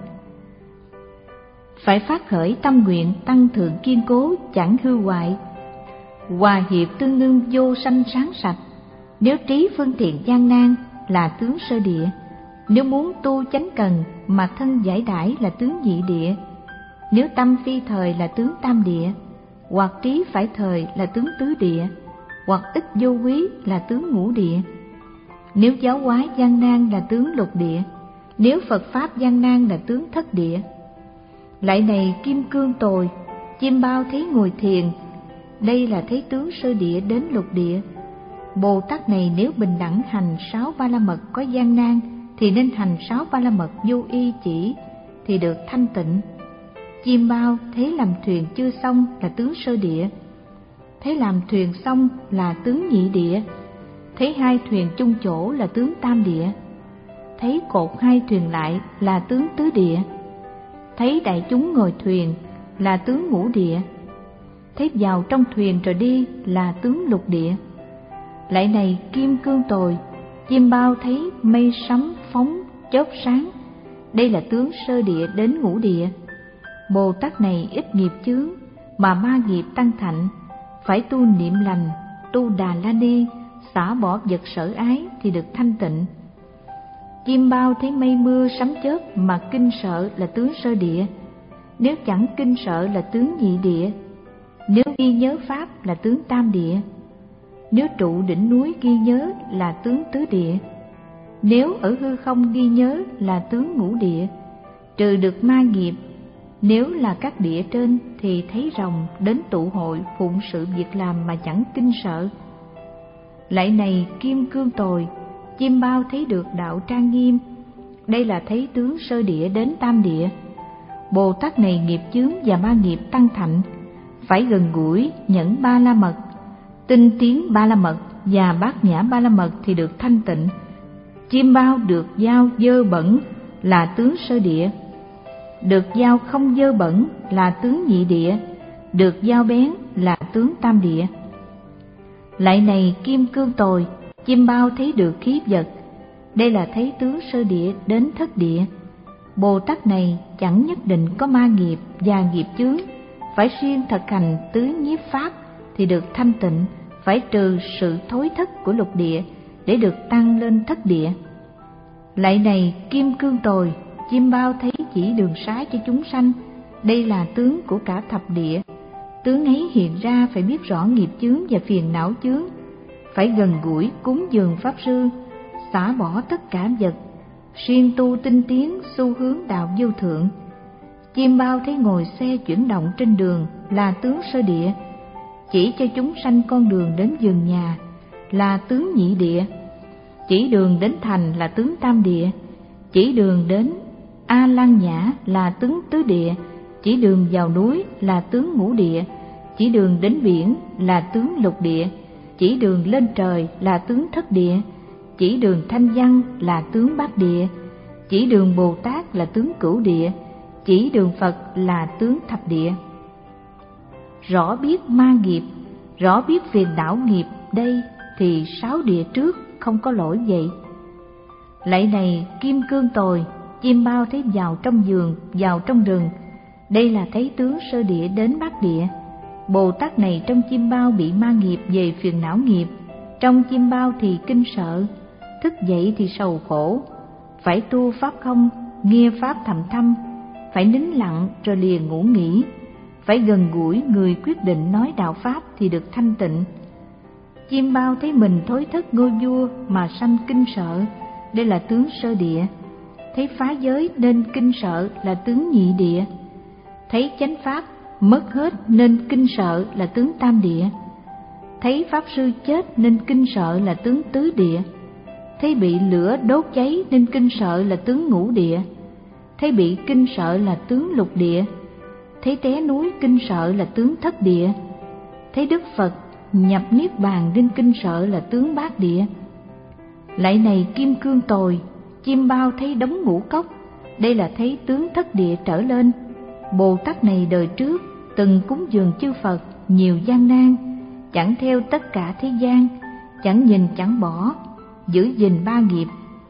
phải phát khởi tâm nguyện tăng thượng kiên cố chẳng hư hoại, hòa hiệp tương ngưng vô sanh sáng sạch. Nếu trí phương tiện gian nan là tướng sơ địa, nếu muốn tu chánh cần mà thân giải đãi là tướng nhị địa, nếu tâm phi thời là tướng tam địa, hoặc trí phải thời là tướng tứ địa, hoặc ít vô quý là tướng ngũ địa. Nếu giáo hóa gian nan là tướng lục địa, nếu Phật pháp gian nan là tướng thất địa. Lại này kim cương tồi, chim bao thấy ngồi thiền, đây là thấy tướng sơ địa đến lục địa. Bồ Tát này nếu bình đẳng hành sáu ba la mật có gian nan thì nên hành sáu ba la mật vô y chỉ thì được thanh tịnh. Chim bao thấy làm thuyền chưa xong là tướng sơ địa, thấy làm thuyền xong là tướng nhị địa, thấy hai thuyền chung chỗ là tướng tam địa, thấy cột hai thuyền lại là tướng tứ địa, thấy đại chúng ngồi thuyền là tướng ngũ địa, thấy vào trong thuyền rồi đi là tướng lục địa. Lại này kim cương tồi, chim bao thấy mây sấm phóng chớp sáng, đây là tướng sơ địa đến ngũ địa. Bồ Tát này ít nghiệp chướng mà ma nghiệp tăng thạnh, phải tu niệm lành, tu Đà La Ni, xả bỏ vật sở ái thì được thanh tịnh. Chim bao thấy mây mưa sấm chớp mà kinh sợ là tướng sơ địa, nếu chẳng kinh sợ là tướng nhị địa, nếu ghi nhớ pháp là tướng tam địa, nếu trụ đỉnh núi ghi nhớ là tướng tứ địa, nếu ở hư không ghi nhớ là tướng ngũ địa, trừ được ma nghiệp. Nếu là các địa trên thì thấy rồng đến tụ hội phụng sự việc làm mà chẳng kinh sợ. Lại này kim cương tồi, chim bao thấy được đạo trang nghiêm, đây là thấy tướng sơ địa đến tam địa. Bồ Tát này nghiệp chướng và ma nghiệp tăng thạnh, phải gần gũi nhẫn ba la mật, tinh tiến ba la mật và bát nhã ba la mật thì được thanh tịnh. Chim bao được giao dơ bẩn, là tướng sơ địa. Được giao không dơ bẩn là tướng nhị địa, được giao bén là tướng tam địa. Lại này kim cương tồi, chim bao thấy được khí vật, đây là thấy tướng sơ địa đến thất địa. Bồ Tát này chẳng nhất định có ma nghiệp và nghiệp chướng, phải siêng thực hành tứ nhiếp pháp thì được thanh tịnh, phải trừ sự thối thất của lục địa để được tăng lên thất địa. Lại này kim cương tồi, chim bao thấy chỉ đường xá cho chúng sanh, đây là tướng của cả thập địa. Tướng ấy hiện ra phải biết rõ nghiệp chướng và phiền não chướng, phải gần gũi cúng dường pháp sư, xả bỏ tất cả vật, siêng tu tinh tiến xu hướng đạo vô thượng. Chim bao thấy ngồi xe chuyển động trên đường là tướng sơ địa, chỉ cho chúng sanh con đường đến vườn nhà là tướng nhị địa, chỉ đường đến thành là tướng tam địa, chỉ đường đến A Lan Nhã là tướng tứ địa, chỉ đường vào núi là tướng ngũ địa, chỉ đường đến biển là tướng lục địa, chỉ đường lên trời là tướng thất địa, chỉ đường thanh văn là tướng bát địa, chỉ đường Bồ Tát là tướng cửu địa, chỉ đường Phật là tướng thập địa. Rõ biết ma nghiệp, rõ biết phiền não nghiệp đây thì sáu địa trước không có lỗi vậy. Lại này kim cương tồi, chim bao thấy vào trong vườn, vào trong rừng, đây là thấy tướng sơ địa đến bát địa. Bồ Tát này trong chim bao bị ma nghiệp về phiền não nghiệp, trong chim bao thì kinh sợ, thức dậy thì sầu khổ, phải tu pháp không, nghe pháp thầm thâm, phải nín lặng rồi liền ngủ nghỉ, phải gần gũi người quyết định nói đạo pháp thì được thanh tịnh. Chim bao thấy mình thối thất ngôi vua mà sanh kinh sợ, đây là tướng sơ địa. Thấy phá giới nên kinh sợ là tướng nhị địa. Thấy chánh pháp mất hết nên kinh sợ là tướng tam địa. Thấy pháp sư chết nên kinh sợ là tướng tứ địa. Thấy bị lửa đốt cháy nên kinh sợ là tướng ngũ địa. Thấy bị kinh sợ là tướng lục địa. Thấy té núi kinh sợ là tướng thất địa. Thấy Đức Phật nhập niết bàn nên kinh sợ là tướng bát địa. Lại này kim cương tồi, chim bao thấy đống ngũ cốc, đây là thấy tướng thất địa trở lên. Bồ Tát này đời trước từng cúng dường chư Phật nhiều gian nan, chẳng theo tất cả thế gian, chẳng nhìn chẳng bỏ, giữ gìn ba nghiệp.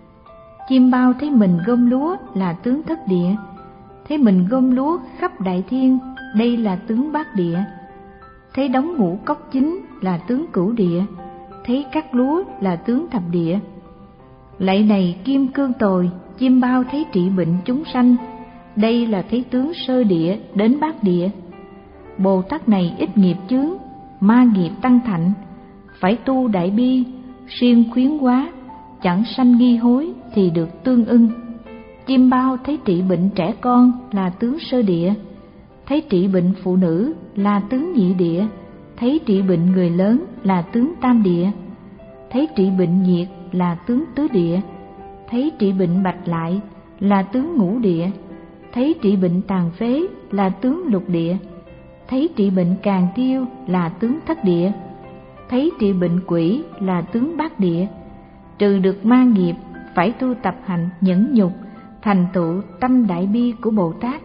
Chim bao thấy mình gom lúa là tướng thất địa, thấy mình gom lúa khắp đại thiên, đây là tướng bát địa. Thấy đống ngũ cốc chín là tướng cửu địa, thấy cắt lúa là tướng thập địa. Lại này kim cương tồi, chim bao thấy trị bệnh chúng sanh, đây là thấy tướng sơ địa đến bát địa. Bồ Tát này ít nghiệp chướng, ma nghiệp tăng thạnh, phải tu đại bi, siêng khuyến hóa, chẳng sanh nghi hối thì được tương ưng. Chim bao thấy trị bệnh trẻ con là tướng sơ địa, thấy trị bệnh phụ nữ là tướng nhị địa, thấy trị bệnh người lớn là tướng tam địa, thấy trị bệnh nhiệt là tướng tứ địa, thấy trị bệnh bạch lại là tướng ngũ địa, thấy trị bệnh tàn phế là tướng lục địa, thấy trị bệnh càn tiêu là tướng thất địa, thấy trị bệnh quỷ là tướng bát địa. Trừ được ma nghiệp, phải tu tập hành nhẫn nhục, thành tựu tâm đại bi của Bồ Tát.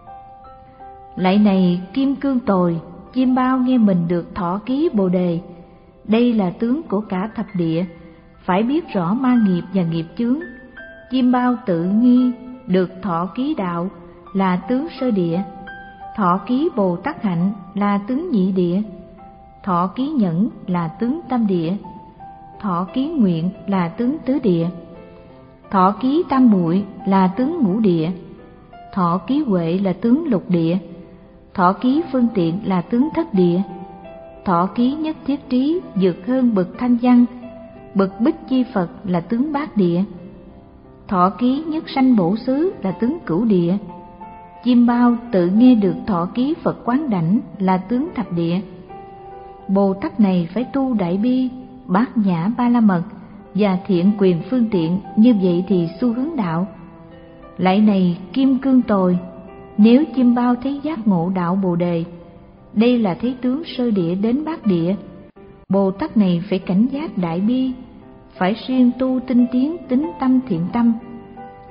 Lại này kim cương tồi, chim bao nghe mình được thọ ký Bồ Đề, đây là tướng của cả thập địa, phải biết rõ ma nghiệp và nghiệp chướng. Chim bao tự nghi được thọ ký đạo là tướng sơ địa, thọ ký Bồ Tát hạnh là tướng nhị địa, thọ ký nhẫn là tướng tam địa, thọ ký nguyện là tướng tứ địa, thọ ký tam muội là tướng ngũ địa, thọ ký huệ là tướng lục địa, thọ ký phương tiện là tướng thất địa, thọ ký nhất thiết trí vượt hơn bậc thanh văn, bậc bích chi Phật là tướng bát địa, thọ ký nhất sanh bổ xứ là tướng cửu địa. Chim bao tự nghe được thọ ký Phật quán đảnh là tướng thập địa. Bồ Tát này phải tu đại bi, bát nhã ba la mật và thiện quyền phương tiện, như vậy thì xu hướng đạo. Lại này kim cương tồi, nếu chim bao thấy giác ngộ đạo Bồ Đề, đây là thấy tướng sơ địa đến bát địa. Bồ Tát này phải cảnh giác đại bi, phải siêng tu tinh tiến tính tâm thiện tâm.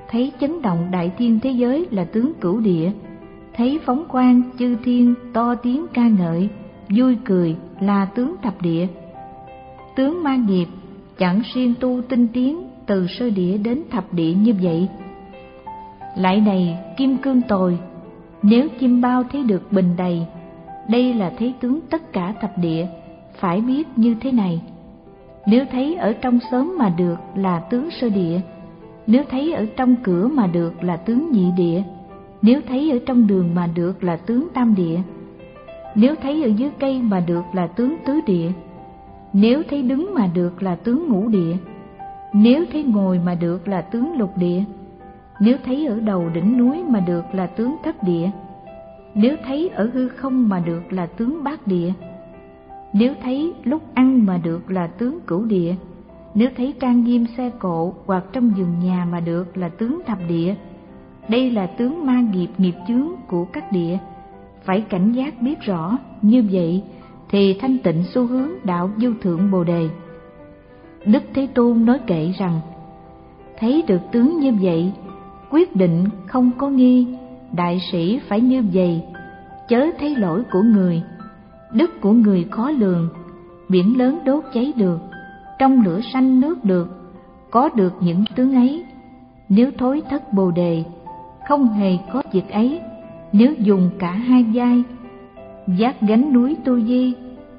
thấy chấn động đại thiên thế giới là tướng cửu địa, thấy phóng quang chư thiên to tiếng ca ngợi, vui cười là tướng thập địa. Tướng ma nghiệp chẳng siêng tu tinh tiến từ sơ địa đến thập địa như vậy. Lại này kim cương tồi, nếu chim bao thấy được bình đầy, đây là thấy tướng tất cả thập địa, phải biết như thế này. Nếu thấy ở trong xóm mà được là tướng sơ địa, nếu thấy ở trong cửa mà được là tướng nhị địa, nếu thấy ở trong đường mà được là tướng tam địa, nếu thấy ở dưới cây mà được là tướng tứ địa, nếu thấy đứng mà được là tướng ngũ địa, nếu thấy ngồi mà được là tướng lục địa, nếu thấy ở đầu đỉnh núi mà được là tướng thất địa, nếu thấy ở hư không mà được là tướng bát địa, nếu thấy lúc ăn mà được là tướng cửu địa, nếu thấy trang nghiêm xe cộ hoặc trong vườn nhà mà được là tướng thập địa. Đây là tướng ma nghiệp nghiệp chướng của các địa, phải cảnh giác biết rõ, như vậy thì thanh tịnh xu hướng đạo vô thượng Bồ Đề. Đức Thế Tôn nói kệ rằng, thấy được tướng như vậy, quyết định không có nghi, đại sĩ phải như vậy, chớ thấy lỗi của người. Đức của người khó lường, biển lớn đốt cháy được, trong lửa sanh nước được, có được những tướng ấy. Nếu thối thất Bồ Đề, không hề có việc ấy. Nếu dùng cả hai vai, vác gánh núi tu di,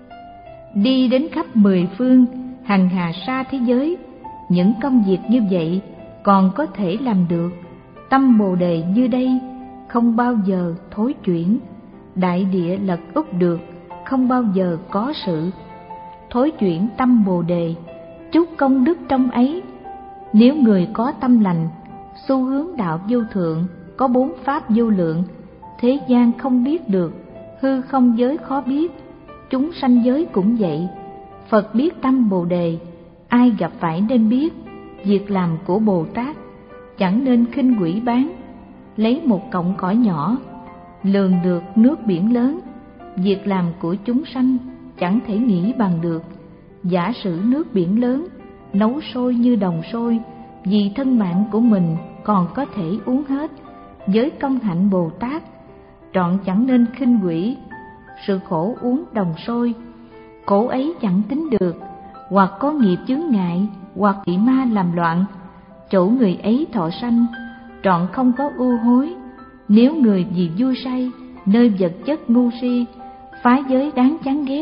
đi đến khắp mười phương, hằng hà sa thế giới, những công việc như vậy còn có thể làm được. Tâm Bồ Đề như đây, không bao giờ thối chuyển. Đại địa lật úp được, không bao giờ có sự thối chuyển tâm Bồ Đề, chút công đức trong ấy. Nếu người có tâm lành, xu hướng đạo vô thượng, có bốn pháp vô lượng, thế gian không biết được, hư không giới khó biết, chúng sanh giới cũng vậy. Phật biết tâm Bồ Đề, ai gặp phải nên biết. Việc làm của Bồ Tát chẳng nên khinh quỷ bán, lấy một cọng cỏ nhỏ lường được nước biển lớn. Việc làm của chúng sanh chẳng thể nghĩ bằng được. Giả sử nước biển lớn nấu sôi như đồng sôi, vì thân mạng của mình còn có thể uống hết. Với công hạnh Bồ Tát, trọn chẳng nên khinh quỷ sự khổ uống đồng sôi. Khổ ấy chẳng tính được, hoặc có nghiệp chướng ngại, hoặc bị ma làm loạn, chỗ người ấy thọ sanh, trọn không có ưu hối. Nếu người vì vui say, nơi vật chất ngu si, phá giới đáng chán ghét,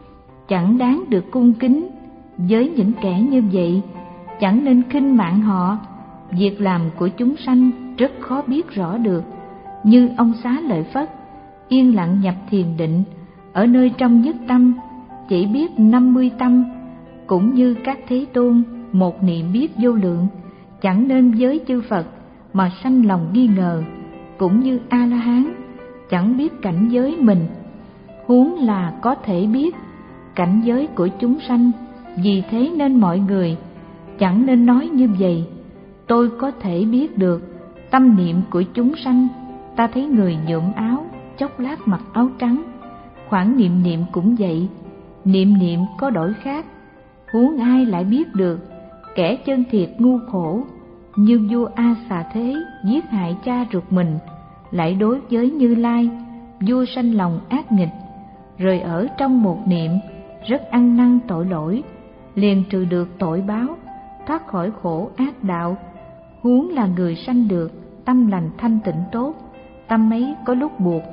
chẳng đáng được cung kính. Với những kẻ như vậy, chẳng nên khinh mạng họ. Việc làm của chúng sanh rất khó biết rõ được. Như ông Xá Lợi Phất, yên lặng nhập thiền định, ở nơi trong nhất tâm, chỉ biết năm mươi tâm. Cũng như các Thế Tôn, một niệm biết vô lượng, chẳng nên với chư Phật mà sanh lòng nghi ngờ. Cũng như A-la-hán, chẳng biết cảnh giới mình, huống là có thể biết cảnh giới của chúng sanh. Vì thế nên mọi người chẳng nên nói như vậy. Tôi có thể biết được tâm niệm của chúng sanh. Ta thấy người nhuộm áo, chốc lát mặc áo trắng, khoảng niệm niệm cũng vậy, niệm niệm có đổi khác. Huống ai lại biết được kẻ chân thiệt ngu khổ, như vua A Xà Thế giết hại cha ruột mình, lại đối với Như Lai, vua sanh lòng ác nghịch, rồi ở trong một niệm rất ăn năn tội lỗi, liền trừ được tội báo, thoát khỏi khổ ác đạo. Huống là người sanh được tâm lành thanh tịnh tốt, tâm ấy có lúc buộc,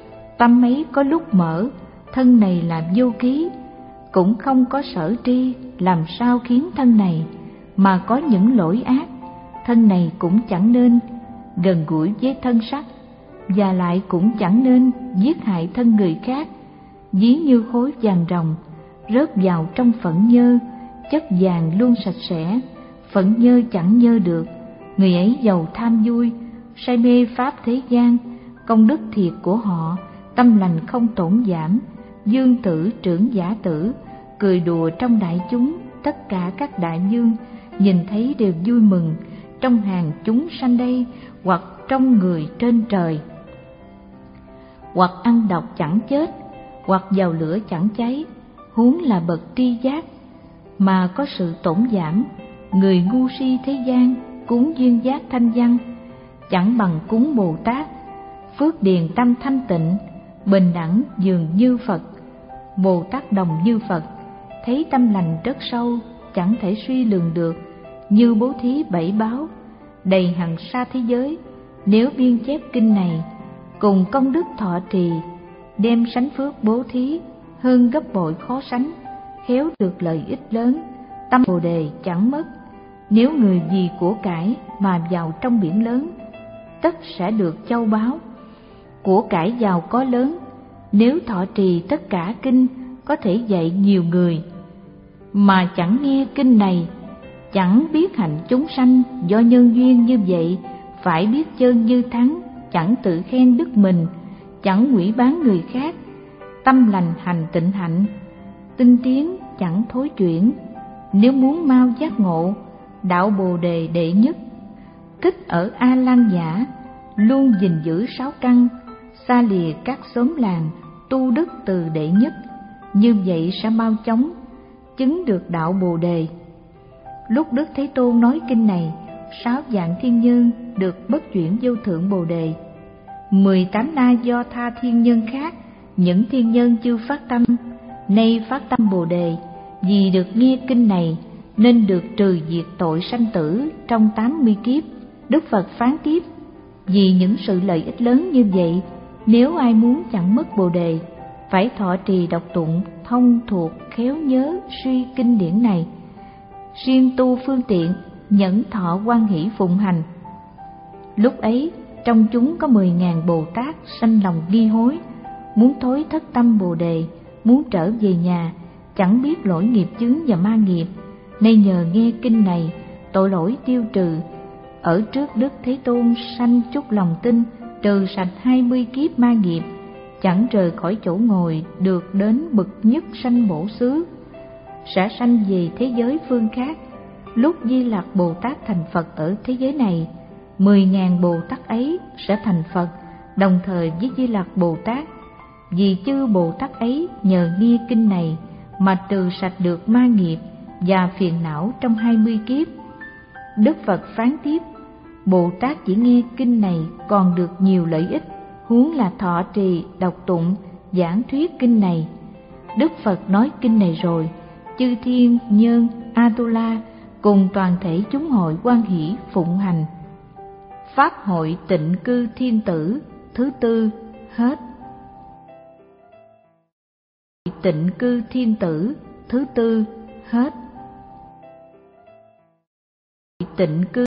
tâm ấy có lúc mở, thân này là vô ký, cũng không có sở tri, làm sao khiến thân này mà có những lỗi ác. Thân này cũng chẳng nên gần gũi với thân sắc, và lại cũng chẳng nên giết hại thân người khác. Ví như khối vàng ròng rớt vào trong phẫn nhơ, chất vàng luôn sạch sẽ, phẫn nhơ chẳng nhơ được. Người ấy giàu tham vui, say mê pháp thế gian, công đức thiệt của họ, tâm lành không tổn giảm. Dương tử trưởng giả tử, cười đùa trong đại chúng, tất cả các đại dương nhìn thấy đều vui mừng. Trong hàng chúng sanh đây, hoặc trong người trên trời, hoặc ăn độc chẳng chết, hoặc vào lửa chẳng cháy. Huống là bậc tri giác mà có sự tổn giảm. Người ngu si thế gian cúng duyên giác thanh văn, chẳng bằng cúng Bồ Tát. Phước điền tâm thanh tịnh, bình đẳng dường như Phật. Bồ Tát đồng như Phật, thấy tâm lành rất sâu, chẳng thể suy lường được, như bố thí bảy báo, đầy hằng sa thế giới. Nếu biên chép kinh này, cùng công đức thọ trì, đem sánh phước bố thí, hơn gấp bội khó sánh, khéo được lợi ích lớn, tâm Bồ Đề chẳng mất. Nếu người vì của cải mà vào trong biển lớn, tất sẽ được châu báu. Của cải giàu có lớn, nếu thọ trì tất cả kinh, có thể dạy nhiều người. Mà chẳng nghe kinh này, chẳng biết hạnh chúng sanh do nhân duyên như vậy, phải biết chơn như thắng, chẳng tự khen đức mình, chẳng hủy bán người khác. Tâm lành hành tịnh hạnh, tinh tiến chẳng thối chuyển. Nếu muốn mau giác ngộ, đạo Bồ Đề đệ nhất. Thích ở A Lan Giả, luôn gìn giữ sáu căn, xa lìa các xóm làng, tu đức từ đệ nhất. Như vậy sẽ mau chóng chứng được đạo Bồ Đề. Lúc Đức Thế Tôn nói kinh này, sáu vạn thiên nhân được bất chuyển vô thượng Bồ Đề. Mười tám na do tha thiên nhân khác, những thiên nhân chưa phát tâm, nay phát tâm Bồ Đề. Vì được nghe kinh này, nên được trừ diệt tội sanh tử trong tám mươi kiếp. Đức Phật phán tiếp: vì những sự lợi ích lớn như vậy, nếu ai muốn chẳng mất Bồ Đề, phải thọ trì đọc tụng, thông thuộc, khéo nhớ, suy kinh điển này. Riêng tu phương tiện, nhẫn thọ hoan hỷ phụng hành. Lúc ấy, trong chúng có mười ngàn Bồ Tát sanh lòng nghi hối, muốn thối thất tâm Bồ Đề, muốn trở về nhà, chẳng biết lỗi nghiệp chướng và ma nghiệp. Nay nhờ nghe kinh này, tội lỗi tiêu trừ. Ở trước Đức Thế Tôn sanh chút lòng tin, trừ sạch hai mươi kiếp ma nghiệp, chẳng rời khỏi chỗ ngồi, được đến bậc nhất sanh bổ xứ. Sẽ sanh về thế giới phương khác. Lúc Di Lặc Bồ Tát thành Phật ở thế giới này, mười ngàn Bồ Tát ấy sẽ thành Phật đồng thời với Di Lặc Bồ Tát. Vì chư Bồ Tát ấy nhờ nghe kinh này mà trừ sạch được ma nghiệp và phiền não trong hai mươi kiếp. Đức Phật phán tiếp: Bồ Tát chỉ nghe kinh này còn được nhiều lợi ích, huống là thọ trì, đọc tụng, giảng thuyết kinh này. Đức Phật nói kinh này rồi, chư thiên nhân Atula cùng toàn thể chúng hội hoan hỷ phụng hành. Pháp hội tịnh cư thiên tử thứ tư hết. Tịnh cư thiên tử thứ tư hết. Tịnh cư